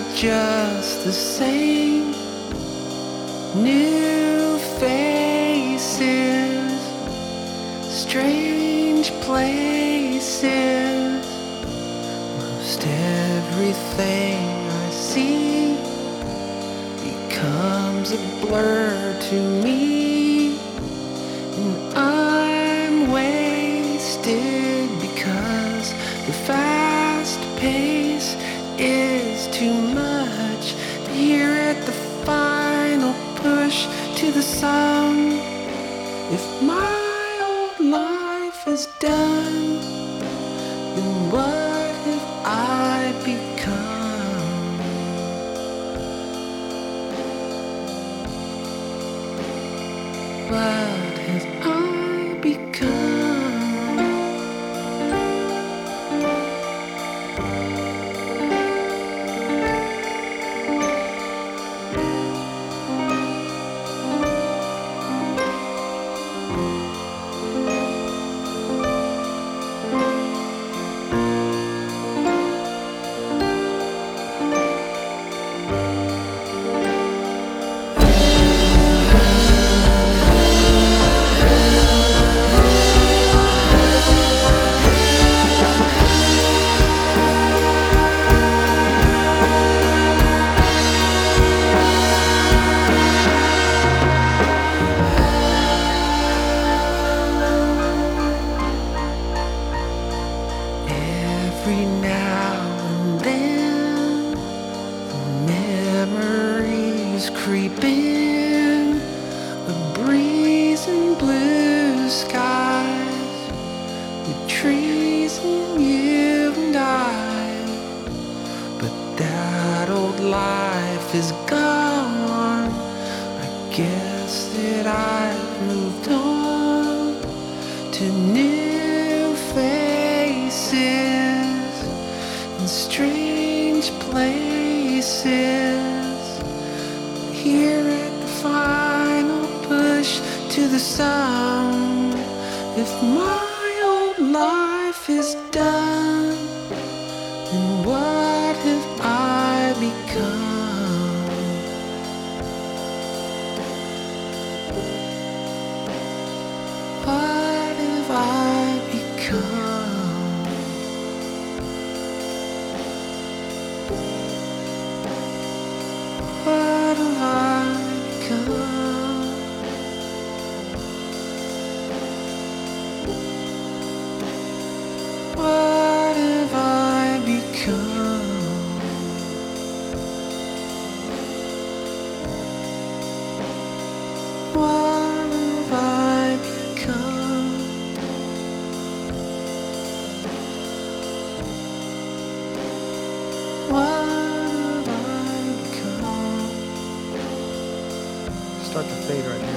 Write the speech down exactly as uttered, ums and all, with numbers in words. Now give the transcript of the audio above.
just the same. New faces, strange places. Most everything I see becomes a blur to me, and I'm wasted because the fast pace is too much. Here at the final push to the sun, if my old life is done, then what have I become? What have I become? Every now and then, the memories creep in, a breeze and blue skies, the trees and you and I. But that old life is gone. I guess that I've moved on to new faces and strange places. Here at the final push to the sun, if my old life is done, then what have I become? What have I become? What have I become? What have I become? What have I become? What have I become? Start to fade right now.